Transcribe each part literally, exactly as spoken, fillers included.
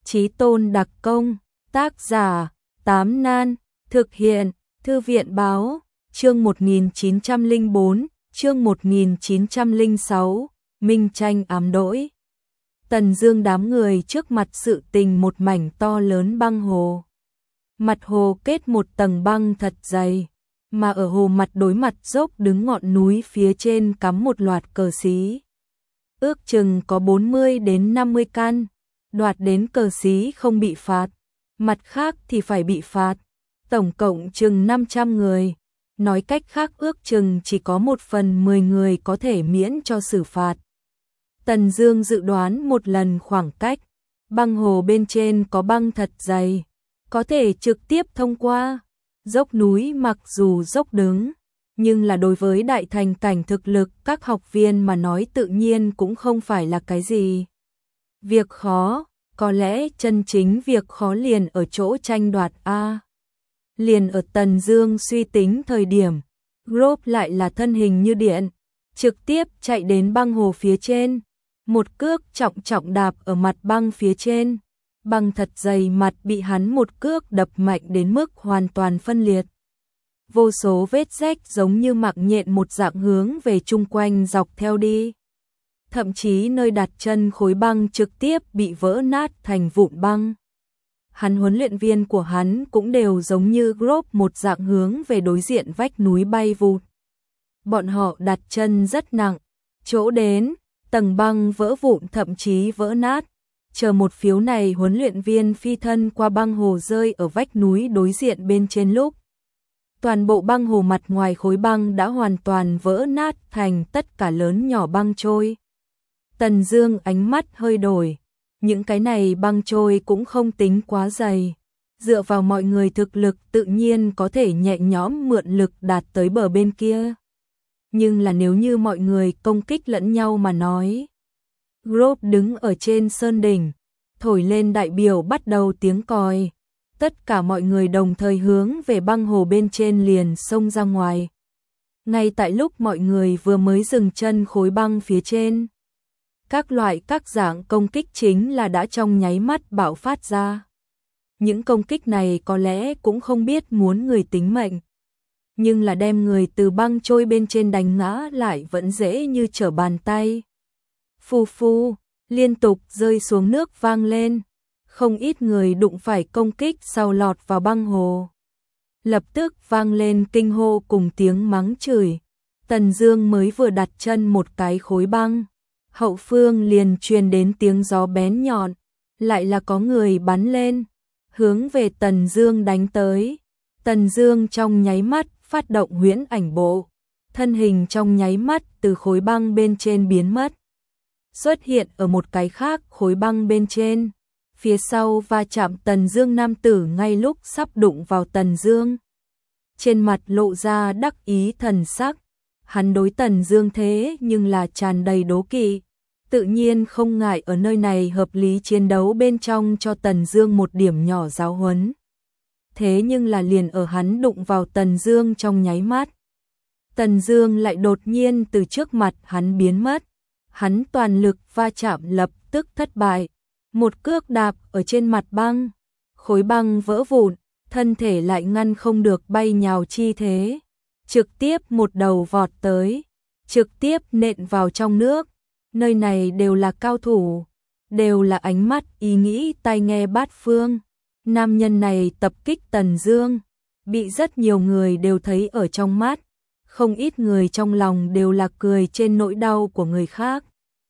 Chí Tôn đặc công, tác giả, Tám Nan, thực hiện, Thư viện báo, chương một nghìn chín trăm lẻ bốn, chương một nghìn chín trăm lẻ sáu, Minh tranh ám đỗi. Tần Dương đám người trước mặt sự tình một mảnh to lớn băng hồ. Mặt hồ kết một tầng băng thật dày, mà ở hồ mặt đối mặt dốc đứng ngọn núi phía trên cắm một loạt cờ xí. Ước chừng có bốn mươi đến năm mươi căn, đoạt đến cờ xí không bị phạt, mặt khác thì phải bị phạt, tổng cộng chừng năm trăm người. Nói cách khác ước chừng chỉ có một phần mười người có thể miễn cho xử phạt. Tần Dương dự đoán một lần khoảng cách, băng hồ bên trên có băng thật dày, có thể trực tiếp thông qua. Dốc núi mặc dù dốc đứng, nhưng là đối với đại thành cảnh thực lực các học viên mà nói tự nhiên cũng không phải là cái gì việc khó, có lẽ chân chính việc khó liền ở chỗ tranh đoạt a. Liền ở Tần Dương suy tính thời điểm, Grop lại là thân hình như điện, trực tiếp chạy đến băng hồ phía trên, một cước trọng trọng đạp ở mặt băng phía trên. Băng thật dày mặt bị hắn một cước đập mạnh đến mức hoàn toàn phân liệt. Vô số vết rách giống như mạng nhện một dạng hướng về chung quanh dọc theo đi. Thậm chí nơi đặt chân khối băng trực tiếp bị vỡ nát thành vụn băng. Hắn huấn luyện viên của hắn cũng đều giống như Grop một dạng hướng về đối diện vách núi bay vụt. Bọn họ đặt chân rất nặng, chỗ đến, tầng băng vỡ vụn thậm chí vỡ nát. Chờ một phiếu này huấn luyện viên phi thân qua băng hồ rơi ở vách núi đối diện bên trên lúc. Toàn bộ băng hồ mặt ngoài khối băng đã hoàn toàn vỡ nát thành tất cả lớn nhỏ băng trôi. Tần Dương ánh mắt hơi đổi, những cái này băng trôi cũng không tính quá dày. Dựa vào mọi người thực lực tự nhiên có thể nhẹ nhõm mượn lực đạt tới bờ bên kia. Nhưng là nếu như mọi người công kích lẫn nhau mà nói. Grop đứng ở trên sơn đỉnh, thổi lên đại biểu bắt đầu tiếng còi. Tất cả mọi người đồng thời hướng về băng hồ bên trên liền xông ra ngoài. Ngay tại lúc mọi người vừa mới dừng chân khối băng phía trên, các loại các dạng công kích chính là đã trong nháy mắt bạo phát ra. Những công kích này có lẽ cũng không biết muốn người tính mệnh, nhưng là đem người từ băng trôi bên trên đánh ngã lại vẫn dễ như trở bàn tay. Phù phù, liên tục rơi xuống nước vang lên, không ít người đụng phải công kích sau lọt vào băng hồ. Lập tức vang lên kinh hô cùng tiếng mắng chửi. Tần Dương mới vừa đặt chân một cái khối băng, hậu phương liền truyền đến tiếng gió bén nhọn, lại là có người bắn lên, hướng về Tần Dương đánh tới. Tần Dương trong nháy mắt phát động huyễn ảnh bộ, thân hình trong nháy mắt từ khối băng bên trên biến mất, xuất hiện ở một cái khác khối băng bên trên. Phía sau va chạm Tần Dương nam tử ngay lúc sắp đụng vào Tần Dương, trên mặt lộ ra đắc ý thần sắc. Hắn đối Tần Dương thế nhưng là tràn đầy đố kỵ, tự nhiên không ngại ở nơi này hợp lý chiến đấu bên trong cho Tần Dương một điểm nhỏ giáo huấn. Thế nhưng là liền ở hắn đụng vào Tần Dương trong nháy mắt, Tần Dương lại đột nhiên từ trước mặt hắn biến mất. Hắn toàn lực va chạm lập tức thất bại, một cước đạp ở trên mặt băng, khối băng vỡ vụn, thân thể lại ngăn không được bay nhào chi thế, trực tiếp một đầu vọt tới, trực tiếp nện vào trong nước. Nơi này đều là cao thủ, đều là ánh mắt ý nghĩ tai nghe bát phương. Nam nhân này tập kích Tần Dương, bị rất nhiều người đều thấy ở trong mắt, không ít người trong lòng đều là cười trên nỗi đau của người khác.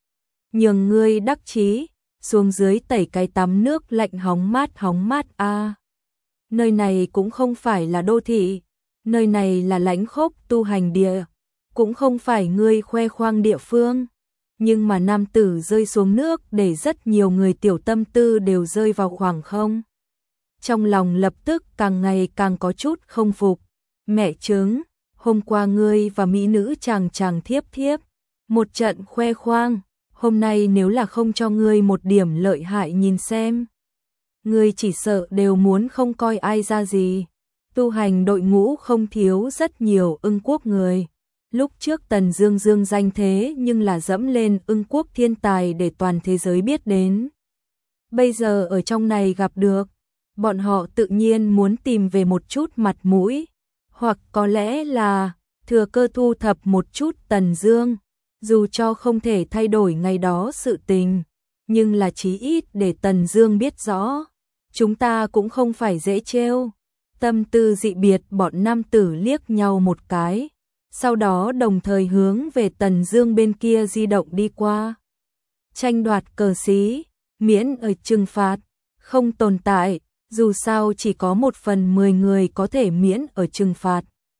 Nhường ngươi đắc chí, xuống dưới tẩy cái tắm nước lạnh hóng mát hóng mát a. À. Nơi này cũng không phải là đô thị, nơi này là lãnh khốc tu hành địa, cũng không phải ngươi khoe khoang địa phương. Nhưng mà nam tử rơi xuống nước để rất nhiều người tiểu tâm tư đều rơi vào khoảng không. Trong lòng lập tức càng ngày càng có chút không phục. Mẹ chứng, hôm qua ngươi và mỹ nữ chàng chàng thiếp thiếp, một trận khoe khoang, hôm nay nếu là không cho ngươi một điểm lợi hại nhìn xem, ngươi chỉ sợ đều muốn không coi ai ra gì. Tu hành đội ngũ không thiếu rất nhiều ưng quốc người. Lúc trước Tần Dương dương danh thế nhưng là dẫm lên ưng quốc thiên tài để toàn thế giới biết đến. Bây giờ ở trong này gặp được, bọn họ tự nhiên muốn tìm về một chút mặt mũi, hoặc có lẽ là thừa cơ thu thập một chút Tần Dương, dù cho không thể thay đổi ngày đó sự tình, nhưng là chí ít để Tần Dương biết rõ, chúng ta cũng không phải dễ trêu. Tâm tư dị biệt bọn nam tử liếc nhau một cái, sau đó đồng thời hướng về Tần Dương bên kia di động đi qua. Tranh đoạt cờ xí, miễn ở trừng phạt, không tồn tại, dù sao chỉ có một phần mười người có thể miễn ở trừng phạt.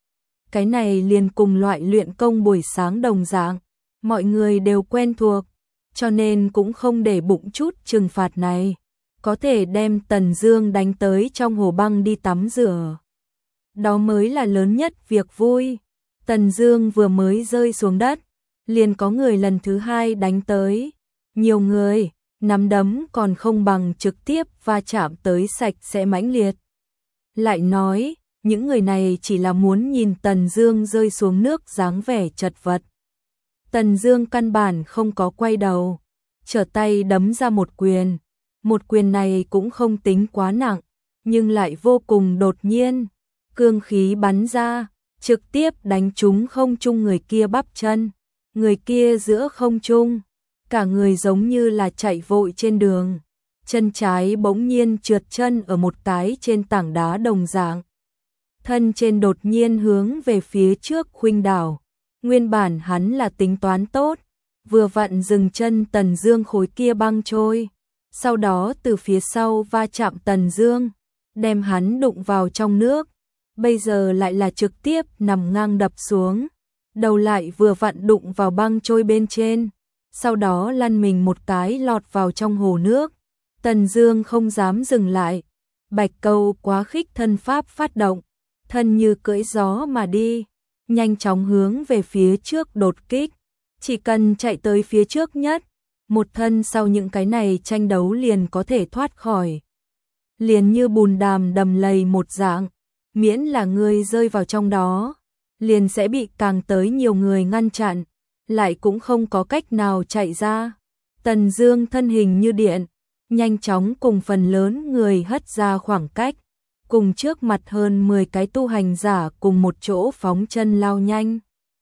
Cái này liền cùng loại luyện công buổi sáng đồng dạng, mọi người đều quen thuộc, cho nên cũng không để bụng chút trừng phạt này, có thể đem Tần Dương đánh tới trong hồ băng đi tắm rửa. Đó mới là lớn nhất việc vui. Tần Dương vừa mới rơi xuống đất, liền có người lần thứ hai đánh tới. Nhiều người, nắm đấm còn không bằng trực tiếp va chạm tới sạch sẽ mãnh liệt. Lại nói, những người này chỉ là muốn nhìn Tần Dương rơi xuống nước dáng vẻ chật vật. Tần Dương căn bản không có quay đầu, trở tay đấm ra một quyền. Một quyền này cũng không tính quá nặng, nhưng lại vô cùng đột nhiên, cương khí bắn ra, trực tiếp đánh trúng không trung người kia bắp chân. Người kia giữa không trung, cả người giống như là chạy vội trên đường, chân trái bỗng nhiên trượt chân ở một cái trên tảng đá đồng dạng. Thân trên đột nhiên hướng về phía trước khuynh đảo, nguyên bản hắn là tính toán tốt, vừa vặn dừng chân Tần Dương khối kia băng trôi, sau đó từ phía sau va chạm Tần Dương, đem hắn đụng vào trong nước, bây giờ lại là trực tiếp nằm ngang đập xuống, đầu lại vừa vặn đụng vào băng trôi bên trên, sau đó lăn mình một cái lọt vào trong hồ nước. Tần Dương không dám dừng lại, Bạch Câu quá khích thân pháp phát động, thân như cưỡi gió mà đi, nhanh chóng hướng về phía trước đột kích, chỉ cần chạy tới phía trước nhất, một thân sau những cái này tranh đấu liền có thể thoát khỏi. Liền như bùn đàm đầm lầy một dạng, miễn là người rơi vào trong đó, liền sẽ bị càng tới nhiều người ngăn chặn, lại cũng không có cách nào chạy ra. Tần Dương thân hình như điện, nhanh chóng cùng phần lớn người hất ra khoảng cách, cùng trước mặt hơn mười cái tu hành giả cùng một chỗ phóng chân lao nhanh.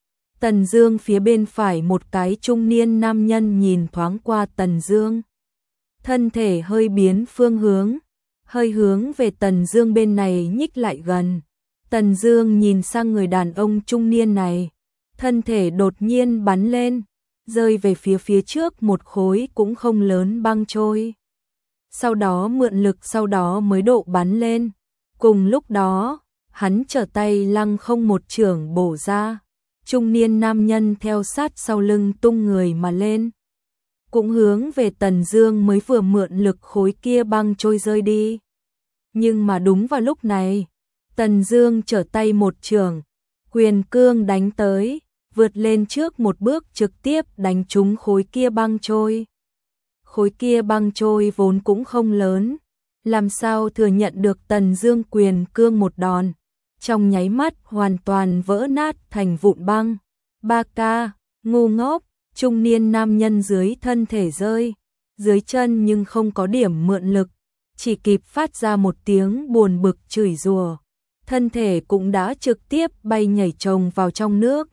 Tần Dương phía bên phải một cái trung niên nam nhân nhìn thoáng qua Tần Dương, thân thể hơi biến phương hướng, hơi hướng về Tần Dương bên này nhích lại gần. Tần Dương nhìn sang người đàn ông trung niên này, thân thể đột nhiên bắn lên, rơi về phía phía trước một khối cũng không lớn băng trôi. Sau đó mượn lực sau đó mới độ bắn lên. Cùng lúc đó, hắn trở tay lăng không một chưởng bổ ra. Trung niên nam nhân theo sát sau lưng tung người mà lên, cũng hướng về Tần Dương mới vừa mượn lực khối kia băng trôi rơi đi. Nhưng mà đúng vào lúc này, Tần Dương trở tay một chưởng, quyền cương đánh tới, vượt lên trước một bước trực tiếp đánh trúng khối kia băng trôi. Khối kia băng trôi vốn cũng không lớn, làm sao thừa nhận được Tần Dương quyền cương một đòn, trong nháy mắt hoàn toàn vỡ nát thành vụn băng. Ba ca, ngu ngốc, trung niên nam nhân dưới thân thể rơi, dưới chân nhưng không có điểm mượn lực, chỉ kịp phát ra một tiếng buồn bực chửi rủa, thân thể cũng đã trực tiếp bay nhảy chồng vào trong nước.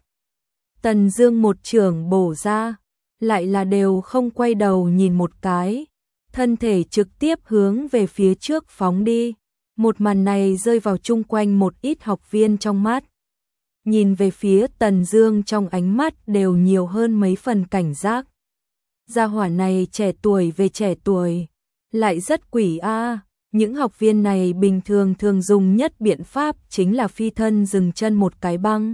Tần Dương một chưởng bổ ra, lại là đều không quay đầu nhìn một cái, thân thể trực tiếp hướng về phía trước phóng đi. Một màn này rơi vào chung quanh một ít học viên trong mắt. Nhìn về phía Tần Dương trong ánh mắt đều nhiều hơn mấy phần cảnh giác. Gia hỏa này trẻ tuổi về trẻ tuổi, lại rất quỷ a. À. Những học viên này bình thường thường dùng nhất biện pháp chính là phi thân dừng chân một cái băng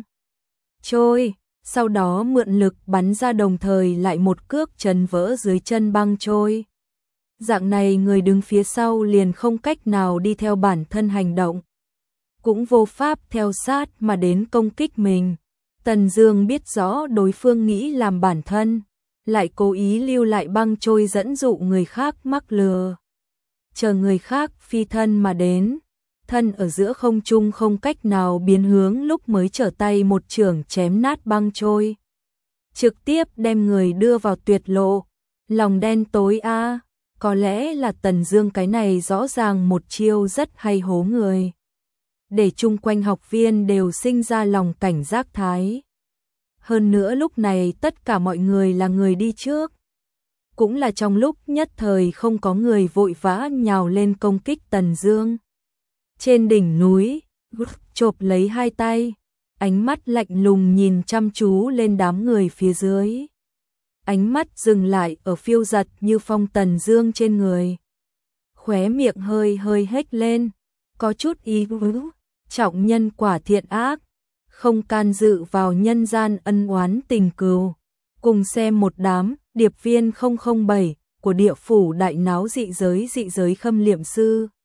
trôi, sau đó mượn lực bắn ra đồng thời lại một cước chấn vỡ dưới chân băng trôi. Dạng này người đứng phía sau liền không cách nào đi theo bản thân hành động, cũng vô pháp theo sát mà đến công kích mình. Tần Dương biết rõ đối phương nghĩ làm bản thân, lại cố ý lưu lại băng trôi dẫn dụ người khác mắc lừa. Chờ người khác phi thân mà đến, thân ở giữa không trung không cách nào biến hướng lúc mới trở tay một chưởng chém nát băng trôi, trực tiếp đem người đưa vào tuyệt lộ. Lòng đen tối a. À. Có lẽ là Tần Dương cái này rõ ràng một chiêu rất hay hố người, để chung quanh học viên đều sinh ra lòng cảnh giác thái. Hơn nữa lúc này tất cả mọi người là người đi trước, cũng là trong lúc nhất thời không có người vội vã nhào lên công kích Tần Dương. Trên đỉnh núi, chộp lấy hai tay, ánh mắt lạnh lùng nhìn chăm chú lên đám người phía dưới. Ánh mắt dừng lại ở phiêu giật như phong Tần Dương trên người. Khóe miệng hơi hơi hếch lên, có chút ý vứ, trọng nhân quả thiện ác, không can dự vào nhân gian ân oán tình cừu. Cùng xem một đám điệp viên không không bảy của địa phủ đại náo dị giới dị giới khâm liệm sư.